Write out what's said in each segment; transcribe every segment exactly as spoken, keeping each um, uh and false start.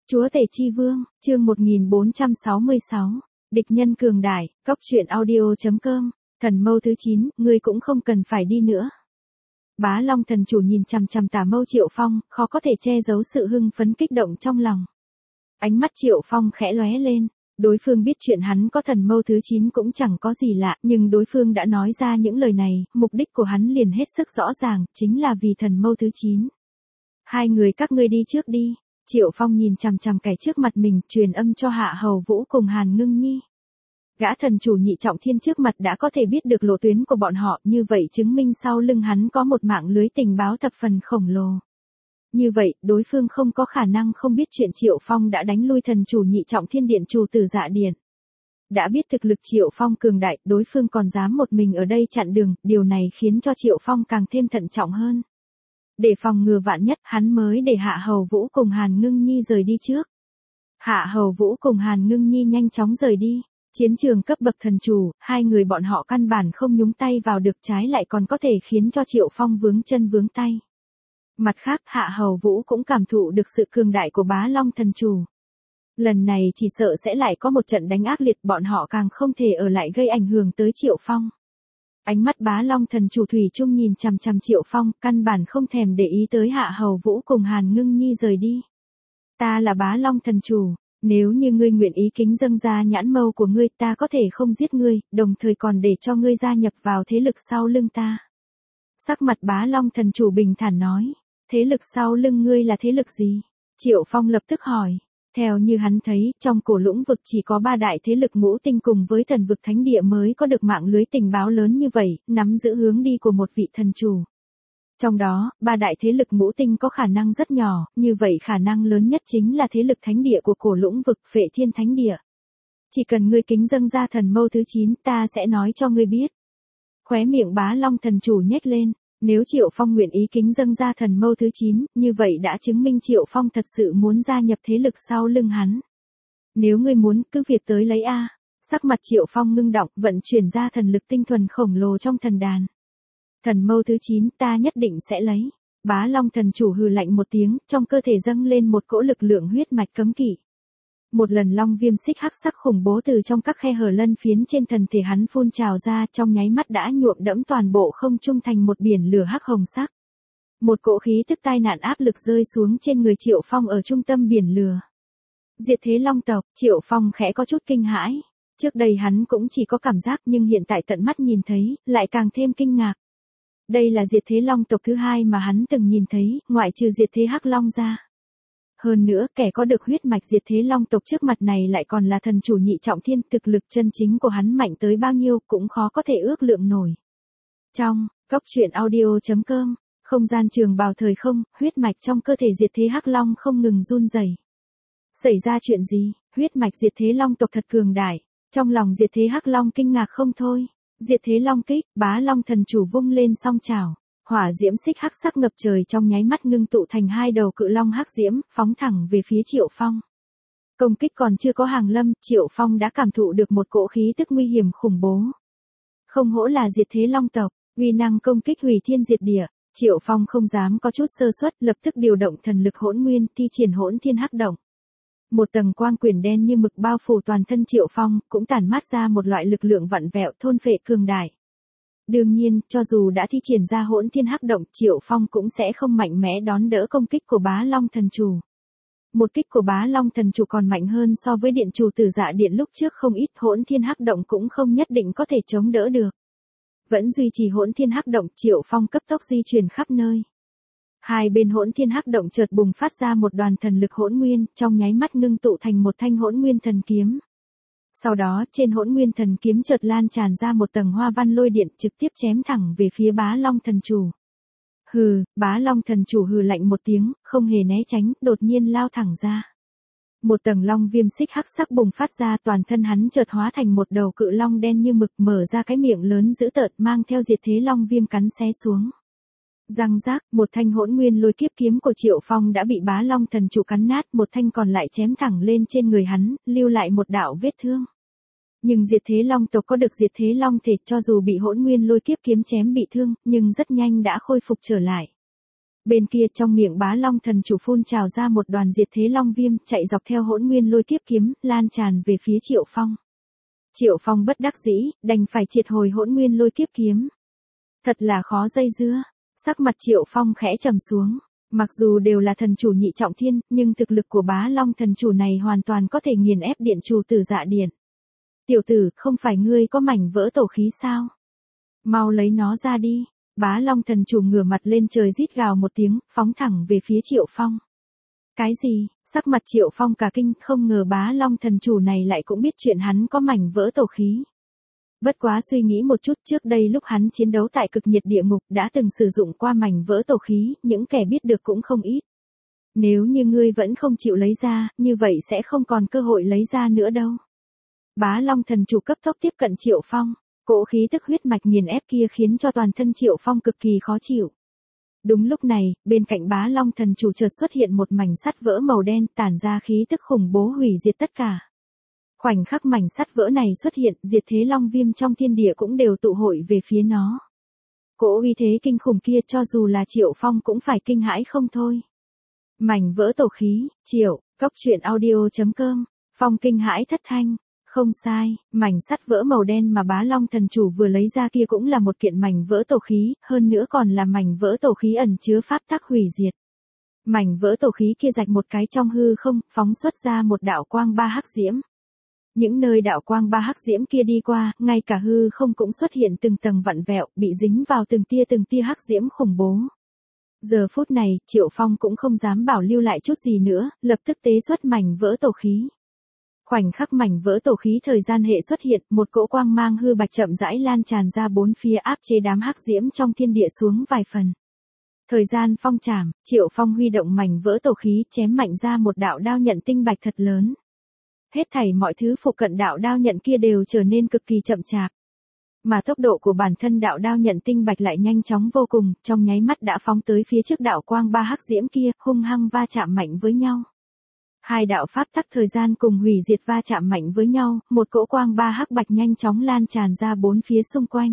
Chúa Tể Chi Vương, chương một nghìn bốn trăm sáu mươi sáu, địch nhân cường đại, cóc truyện audio.com, thần mâu thứ chín, ngươi cũng không cần phải đi nữa. Bá Long thần chủ nhìn chằm chằm Tả Mâu Triệu Phong, khó có thể che giấu sự hưng phấn kích động trong lòng. Ánh mắt Triệu Phong khẽ lóe lên, đối phương biết chuyện hắn có thần mâu thứ chín cũng chẳng có gì lạ, nhưng đối phương đã nói ra những lời này, mục đích của hắn liền hết sức rõ ràng, chính là vì thần mâu thứ chín. Hai người các ngươi đi trước đi. Triệu Phong nhìn chằm chằm kẻ trước mặt mình, truyền âm cho Hạ Hầu Vũ cùng Hàn Ngưng Nhi. Gã thần chủ nhị trọng thiên trước mặt đã có thể biết được lộ tuyến của bọn họ, như vậy chứng minh sau lưng hắn có một mạng lưới tình báo thập phần khổng lồ. Như vậy, đối phương không có khả năng không biết chuyện Triệu Phong đã đánh lui thần chủ nhị trọng thiên điện chủ Tử Dạ Điện. Đã biết thực lực Triệu Phong cường đại, đối phương còn dám một mình ở đây chặn đường, điều này khiến cho Triệu Phong càng thêm thận trọng hơn. Để phòng ngừa vạn nhất, hắn mới để Hạ Hầu Vũ cùng Hàn Ngưng Nhi rời đi trước. Hạ Hầu Vũ cùng Hàn Ngưng Nhi nhanh chóng rời đi. Chiến trường cấp bậc thần chủ, hai người bọn họ căn bản không nhúng tay vào được, trái lại còn có thể khiến cho Triệu Phong vướng chân vướng tay. Mặt khác, Hạ Hầu Vũ cũng cảm thụ được sự cường đại của Bá Long thần chủ. Lần này chỉ sợ sẽ lại có một trận đánh ác liệt, bọn họ càng không thể ở lại gây ảnh hưởng tới Triệu Phong. Ánh mắt Bá Long thần chủ thủy chung nhìn chằm chằm Triệu Phong, căn bản không thèm để ý tới Hạ Hầu Vũ cùng Hàn Ngưng Nhi rời đi. Ta là Bá Long thần chủ, nếu như ngươi nguyện ý kính dâng ra nhãn mâu của ngươi, ta có thể không giết ngươi, đồng thời còn để cho ngươi gia nhập vào thế lực sau lưng ta. Sắc mặt Bá Long thần chủ bình thản nói, thế lực sau lưng ngươi là thế lực gì? Triệu Phong lập tức hỏi. Theo như hắn thấy, trong cổ lũng vực chỉ có ba đại thế lực ngũ tinh cùng với thần vực thánh địa mới có được mạng lưới tình báo lớn như vậy, nắm giữ hướng đi của một vị thần chủ. Trong đó, ba đại thế lực ngũ tinh có khả năng rất nhỏ, như vậy khả năng lớn nhất chính là thế lực thánh địa của cổ lũng vực, Phệ Thiên Thánh Địa. Chỉ cần ngươi kính dâng ra thần mâu thứ chín, ta sẽ nói cho ngươi biết. Khóe miệng Bá Long thần chủ nhếch lên. Nếu Triệu Phong nguyện ý kính dâng ra thần mâu thứ chín, như vậy đã chứng minh Triệu Phong thật sự muốn gia nhập thế lực sau lưng hắn. Nếu ngươi muốn, cứ việc tới lấy a. Sắc mặt Triệu Phong ngưng động, vận chuyển ra thần lực tinh thuần khổng lồ trong thần đàn. Thần mâu thứ chín, ta nhất định sẽ lấy. Bá Long thần chủ hừ lạnh một tiếng, trong cơ thể dâng lên một cỗ lực lượng huyết mạch cấm kỵ. Một lần long viêm xích hắc sắc khủng bố từ trong các khe hở lân phiến trên thần thể hắn phun trào ra, trong nháy mắt đã nhuộm đẫm toàn bộ không trung thành một biển lửa hắc hồng sắc. Một cỗ khí tức tai nạn áp lực rơi xuống trên người Triệu Phong ở trung tâm biển lửa. Diệt thế long tộc, Triệu Phong khẽ có chút kinh hãi. Trước đây hắn cũng chỉ có cảm giác, nhưng hiện tại tận mắt nhìn thấy, lại càng thêm kinh ngạc. Đây là diệt thế long tộc thứ hai mà hắn từng nhìn thấy, ngoại trừ diệt thế hắc long ra. Hơn nữa, kẻ có được huyết mạch diệt thế long tộc trước mặt này lại còn là thần chủ nhị trọng thiên, thực lực chân chính của hắn mạnh tới bao nhiêu cũng khó có thể ước lượng nổi. Trong, cóc truyện audio.com, không gian trường bào thời không, huyết mạch trong cơ thể diệt thế hắc long không ngừng run rẩy. Xảy ra chuyện gì? Huyết mạch diệt thế long tộc thật cường đại. Trong lòng diệt thế hắc long kinh ngạc không thôi. Diệt thế long kích, Bá Long thần chủ vung lên song chảo. Hỏa diễm xích hắc sắc ngập trời trong nháy mắt ngưng tụ thành hai đầu cự long hắc diễm, phóng thẳng về phía Triệu Phong. Công kích còn chưa có hàng lâm, Triệu Phong đã cảm thụ được một cỗ khí tức nguy hiểm khủng bố. Không hổ là diệt thế long tộc, uy năng công kích hủy thiên diệt địa, Triệu Phong không dám có chút sơ suất, lập tức điều động thần lực hỗn nguyên, thi triển hỗn thiên hắc động. Một tầng quang quyển đen như mực bao phủ toàn thân Triệu Phong, cũng tản mát ra một loại lực lượng vặn vẹo thôn phệ cường đại. Đương nhiên, cho dù đã thi triển ra hỗn thiên hắc động, Triệu Phong cũng sẽ không mạnh mẽ đón đỡ công kích của Bá Long thần chủ. Một kích của Bá Long thần chủ còn mạnh hơn so với điện chủ Tử Dạ Điện lúc trước không ít, hỗn thiên hắc động cũng không nhất định có thể chống đỡ được. Vẫn duy trì hỗn thiên hắc động, Triệu Phong cấp tốc di chuyển khắp nơi. Hai bên hỗn thiên hắc động chợt bùng phát ra một đoàn thần lực hỗn nguyên, trong nháy mắt ngưng tụ thành một thanh hỗn nguyên thần kiếm. Sau đó, trên hỗn nguyên thần kiếm chợt lan tràn ra một tầng hoa văn lôi điện, trực tiếp chém thẳng về phía Bá Long thần chủ. Hừ, Bá Long thần chủ hừ lạnh một tiếng, không hề né tránh, đột nhiên lao thẳng ra. Một tầng long viêm xích hắc sắc bùng phát ra, toàn thân hắn chợt hóa thành một đầu cự long đen như mực, mở ra cái miệng lớn dữ tợn, mang theo diệt thế long viêm cắn xé xuống. Răng rác, một thanh hỗn nguyên lôi kiếp kiếm của Triệu Phong đã bị Bá Long thần chủ cắn nát, một thanh còn lại chém thẳng lên trên người hắn, lưu lại một đạo vết thương. Nhưng diệt thế long tộc có được diệt thế long thể, cho dù bị hỗn nguyên lôi kiếp kiếm chém bị thương, nhưng rất nhanh đã khôi phục trở lại. Bên kia trong miệng Bá Long thần chủ phun trào ra một đoàn diệt thế long viêm, chạy dọc theo hỗn nguyên lôi kiếp kiếm, lan tràn về phía Triệu Phong. Triệu Phong bất đắc dĩ, đành phải triệt hồi hỗn nguyên lôi kiếp kiếm. Thật là khó dây dưa, sắc mặt Triệu Phong khẽ trầm xuống. Mặc dù đều là thần chủ nhị trọng thiên, nhưng thực lực của Bá Long thần chủ này hoàn toàn có thể nghiền ép điện chủ Tử Dạ Điện. Tiểu tử, không phải ngươi có mảnh vỡ tổ khí sao? Mau lấy nó ra đi. Bá Long thần chủ ngửa mặt lên trời rít gào một tiếng, phóng thẳng về phía Triệu Phong. Cái gì? Sắc mặt Triệu Phong cả kinh, không ngờ Bá Long thần chủ này lại cũng biết chuyện hắn có mảnh vỡ tổ khí. Bất quá suy nghĩ một chút, trước đây lúc hắn chiến đấu tại cực nhiệt địa ngục đã từng sử dụng qua mảnh vỡ tổ khí, những kẻ biết được cũng không ít. Nếu như ngươi vẫn không chịu lấy ra, như vậy sẽ không còn cơ hội lấy ra nữa đâu. Bá Long thần chủ cấp tốc tiếp cận Triệu Phong, cỗ khí tức huyết mạch nghiền ép kia khiến cho toàn thân Triệu Phong cực kỳ khó chịu. Đúng lúc này, bên cạnh Bá Long thần chủ chợt xuất hiện một mảnh sắt vỡ màu đen, tản ra khí tức khủng bố hủy diệt tất cả. Khoảnh khắc mảnh sắt vỡ này xuất hiện, diệt thế long viêm trong thiên địa cũng đều tụ hội về phía nó. Cỗ uy thế kinh khủng kia cho dù là Triệu Phong cũng phải kinh hãi không thôi. Mảnh vỡ tổ khí, Triệu, cốc truyện audio chấm com, Phong kinh hãi thất thanh. Không sai, mảnh sắt vỡ màu đen mà Bá Long thần chủ vừa lấy ra kia cũng là một kiện mảnh vỡ tổ khí, hơn nữa còn là mảnh vỡ tổ khí ẩn chứa pháp tắc hủy diệt. Mảnh vỡ tổ khí kia rạch một cái trong hư không, phóng xuất ra một đạo quang ba hắc diễm. Những nơi đạo quang ba hắc diễm kia đi qua, ngay cả hư không cũng xuất hiện từng tầng vặn vẹo, bị dính vào từng tia từng tia hắc diễm khủng bố. Giờ phút này, Triệu Phong cũng không dám bảo lưu lại chút gì nữa, lập tức tế xuất mảnh vỡ tổ khí. Khoảnh khắc mảnh vỡ tổ khí thời gian hệ xuất hiện, một cỗ quang mang hư bạch chậm rãi lan tràn ra bốn phía áp chế đám hắc diễm trong thiên địa xuống vài phần. Thời gian phong trảm, Triệu Phong huy động mảnh vỡ tổ khí chém mạnh ra một đạo đao nhận tinh bạch thật lớn. Hết thảy mọi thứ phụ cận đạo đao nhận kia đều trở nên cực kỳ chậm chạp. Mà tốc độ của bản thân đạo đao nhận tinh bạch lại nhanh chóng vô cùng, trong nháy mắt đã phóng tới phía trước đạo quang ba hắc diễm kia, hung hăng va chạm mạnh với nhau. Hai đạo pháp tắc thời gian cùng hủy diệt va chạm mạnh với nhau, một cỗ quang ba hắc bạch nhanh chóng lan tràn ra bốn phía xung quanh.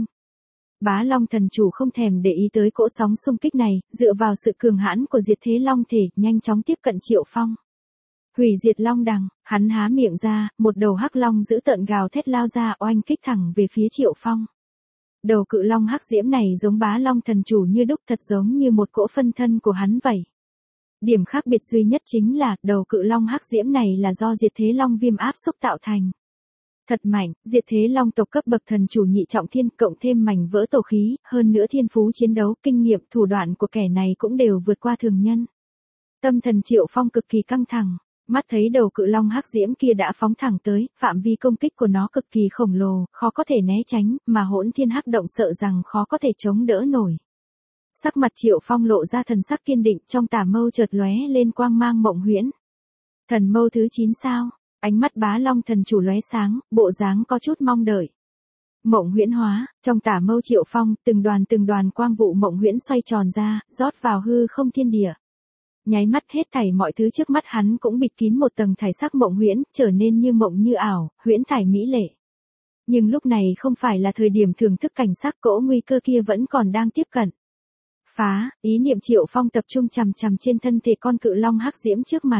Bá Long thần chủ không thèm để ý tới cỗ sóng xung kích này, dựa vào sự cường hãn của diệt thế long thể, nhanh chóng tiếp cận Triệu Phong. Hủy diệt long đằng, hắn há miệng ra, một đầu hắc long dữ tợn gào thét lao ra oanh kích thẳng về phía Triệu Phong. Đầu cự long hắc diễm này giống Bá Long thần chủ như đúc, thật giống như một cỗ phân thân của hắn vậy. Điểm khác biệt duy nhất chính là, đầu cự long hắc diễm này là do diệt thế long viêm áp xúc tạo thành. Thật mạnh, diệt thế long tộc cấp bậc thần chủ nhị trọng thiên cộng thêm mảnh vỡ tổ khí, hơn nữa thiên phú chiến đấu, kinh nghiệm, thủ đoạn của kẻ này cũng đều vượt qua thường nhân. Tâm thần Triệu Phong cực kỳ căng thẳng, mắt thấy đầu cự long hắc diễm kia đã phóng thẳng tới, phạm vi công kích của nó cực kỳ khổng lồ, khó có thể né tránh, mà hỗn thiên hắc động sợ rằng khó có thể chống đỡ nổi. Sắc mặt Triệu Phong lộ ra thần sắc kiên định, trong tà mâu chợt lóe lên quang mang mộng huyễn. Thần mâu thứ chín sao? Ánh mắt Bá Long thần chủ lóe sáng, bộ dáng có chút mong đợi. Mộng huyễn hóa, trong tà mâu Triệu Phong, từng đoàn từng đoàn quang vụ mộng huyễn xoay tròn ra, rót vào hư không thiên địa. Nháy mắt hết thảy mọi thứ trước mắt hắn cũng bịt kín một tầng thải sắc mộng huyễn, trở nên như mộng như ảo, huyễn thải mỹ lệ. Nhưng lúc này không phải là thời điểm thưởng thức cảnh sắc, cỗ nguy cơ kia vẫn còn đang tiếp cận. Phá, ý niệm Triệu Phong tập trung chằm chằm trên thân thể con cự long hắc diễm trước mặt.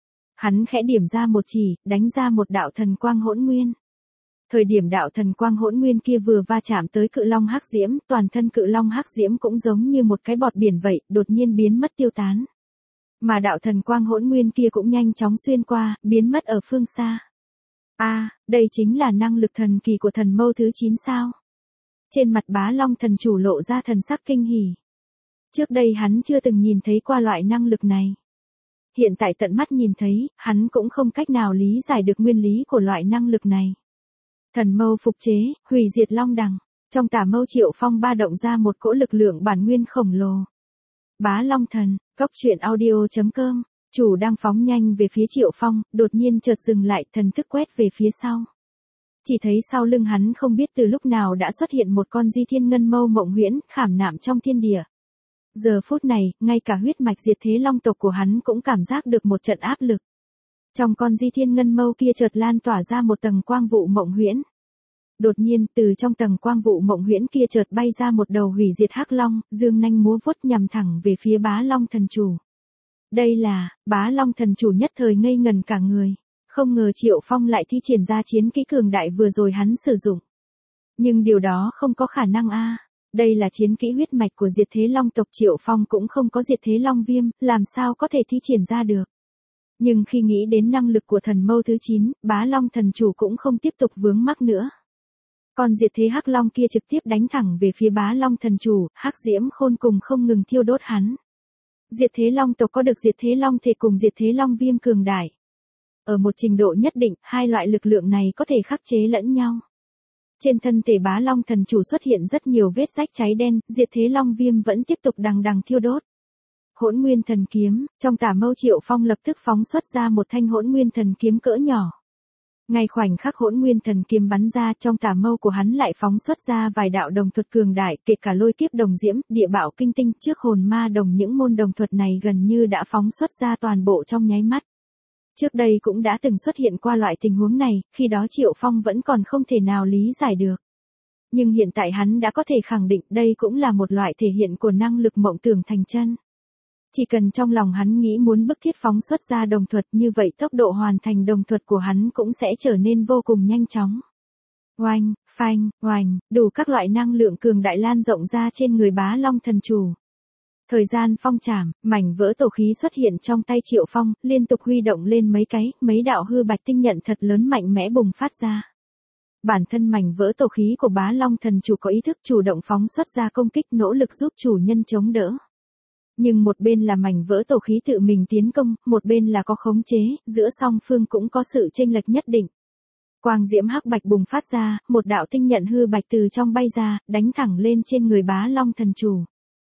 Hắn khẽ điểm ra một chỉ, đánh ra một đạo thần quang hỗn nguyên. Thời điểm đạo thần quang hỗn nguyên kia vừa va chạm tới cự long hắc diễm, toàn thân cự long hắc diễm cũng giống như một cái bọt biển vậy, đột nhiên biến mất tiêu tán. Mà đạo thần quang hỗn nguyên kia cũng nhanh chóng xuyên qua, biến mất ở phương xa. A, à, đây chính là năng lực thần kỳ của thần mâu thứ chín sao? Trên mặt Bá Long thần chủ lộ ra thần sắc kinh hỉ. Trước đây hắn chưa từng nhìn thấy qua loại năng lực này. Hiện tại tận mắt nhìn thấy, hắn cũng không cách nào lý giải được nguyên lý của loại năng lực này. Thần mâu phục chế, hủy diệt long đằng. Trong tà mâu Triệu Phong ba động ra một cỗ lực lượng bản nguyên khổng lồ. Bá Long thần, cốc truyện audio chấm com, chủ đang phóng nhanh về phía Triệu Phong, đột nhiên chợt dừng lại, thần thức quét về phía sau. Chỉ thấy sau lưng hắn không biết từ lúc nào đã xuất hiện một con di thiên ngân mâu mộng huyễn, khảm nạm trong thiên địa. Giờ phút này, ngay cả huyết mạch diệt thế long tộc của hắn cũng cảm giác được một trận áp lực. Trong con di thiên ngân mâu kia chợt lan tỏa ra một tầng quang vụ mộng huyễn. Đột nhiên, từ trong tầng quang vụ mộng huyễn kia chợt bay ra một đầu hủy diệt hắc long, dương nanh múa vuốt nhằm thẳng về phía Bá Long thần chủ. Đây là, Bá Long thần chủ nhất thời ngây ngần cả người. Không ngờ Triệu Phong lại thi triển ra chiến kỹ cường đại vừa rồi hắn sử dụng. Nhưng điều đó không có khả năng a. Đây là chiến kỹ huyết mạch của Diệt Thế Long tộc, Triệu Phong cũng không có Diệt Thế Long viêm, làm sao có thể thi triển ra được. Nhưng khi nghĩ đến năng lực của thần mâu thứ chín, Bá Long thần chủ cũng không tiếp tục vướng mắc nữa. Còn Diệt Thế Hắc Long kia trực tiếp đánh thẳng về phía Bá Long thần chủ, hắc diễm khôn cùng không ngừng thiêu đốt hắn. Diệt Thế Long tộc có được Diệt Thế Long thể cùng Diệt Thế Long viêm cường đại. Ở một trình độ nhất định, hai loại lực lượng này có thể khắc chế lẫn nhau. Trên thân thể Bá Long thần chủ xuất hiện rất nhiều vết rách cháy đen, Diệt Thế Long viêm vẫn tiếp tục đằng đằng thiêu đốt. Hỗn Nguyên Thần Kiếm, trong tả mâu Triệu Phong lập tức phóng xuất ra một thanh Hỗn Nguyên Thần Kiếm cỡ nhỏ. Ngay khoảnh khắc Hỗn Nguyên Thần Kiếm bắn ra, trong tả mâu của hắn lại phóng xuất ra vài đạo đồng thuật cường đại, kể cả lôi kiếp đồng diễm, địa bạo kinh tinh, trước hồn ma đồng, những môn đồng thuật này gần như đã phóng xuất ra toàn bộ trong nháy mắt. Trước đây cũng đã từng xuất hiện qua loại tình huống này, khi đó Triệu Phong vẫn còn không thể nào lý giải được. Nhưng hiện tại hắn đã có thể khẳng định đây cũng là một loại thể hiện của năng lực mộng tưởng thành chân. Chỉ cần trong lòng hắn nghĩ muốn bức thiết phóng xuất ra đồng thuật, như vậy tốc độ hoàn thành đồng thuật của hắn cũng sẽ trở nên vô cùng nhanh chóng. Oanh, phanh, oanh, đủ các loại năng lượng cường đại lan rộng ra trên người Bá Long thần chủ. Thời gian phong trảm, mảnh vỡ tổ khí xuất hiện trong tay Triệu Phong, liên tục huy động lên mấy cái, mấy đạo hư bạch tinh nhận thật lớn mạnh mẽ bùng phát ra. Bản thân mảnh vỡ tổ khí của Bá Long thần chủ có ý thức chủ động phóng xuất ra công kích, nỗ lực giúp chủ nhân chống đỡ. Nhưng một bên là mảnh vỡ tổ khí tự mình tiến công, một bên là có khống chế, giữa song phương cũng có sự chênh lệch nhất định. Quang diễm hắc bạch bùng phát ra, một đạo tinh nhận hư bạch từ trong bay ra, đánh thẳng lên trên người Bá Long thần chủ.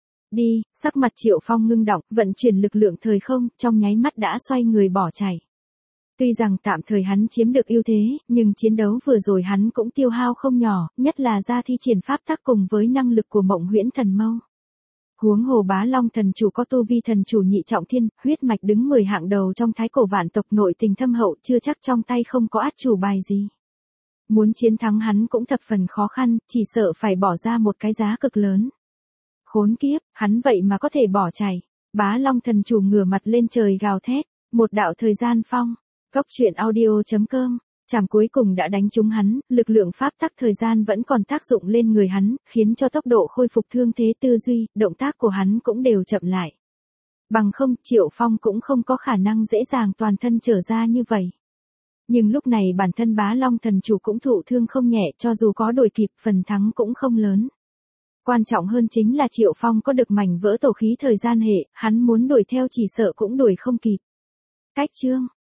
Đi, sắc mặt Triệu Phong ngưng động, vận chuyển lực lượng thời không, trong nháy mắt đã xoay người bỏ chạy. Tuy rằng tạm thời hắn chiếm được ưu thế, nhưng chiến đấu vừa rồi hắn cũng tiêu hao không nhỏ, nhất là ra thi triển pháp tắc cùng với năng lực của Mộng Huyễn Thần Mâu. Huống hồ Bá Long thần chủ có tu vi thần chủ nhị trọng thiên, huyết mạch đứng mười hạng đầu trong thái cổ vạn tộc, nội tình thâm hậu, chưa chắc trong tay không có át chủ bài gì. Muốn chiến thắng hắn cũng thập phần khó khăn, chỉ sợ phải bỏ ra một cái giá cực lớn. Khốn kiếp, hắn vậy mà có thể bỏ chạy. Bá Long thần chủ ngửa mặt lên trời gào thét, một đạo thời gian phong. Góc truyện audio chấm com, chảm cuối cùng đã đánh trúng hắn, lực lượng pháp tắc thời gian vẫn còn tác dụng lên người hắn, khiến cho tốc độ khôi phục thương thế, tư duy, động tác của hắn cũng đều chậm lại. Bằng không, Triệu Phong cũng không có khả năng dễ dàng toàn thân trở ra như vậy. Nhưng lúc này bản thân Bá Long thần chủ cũng thụ thương không nhẹ, cho dù có đuổi kịp, phần thắng cũng không lớn. Quan trọng hơn chính là Triệu Phong có được mảnh vỡ tổ khí thời gian hệ, hắn muốn đuổi theo chỉ sợ cũng đuổi không kịp. Cách chương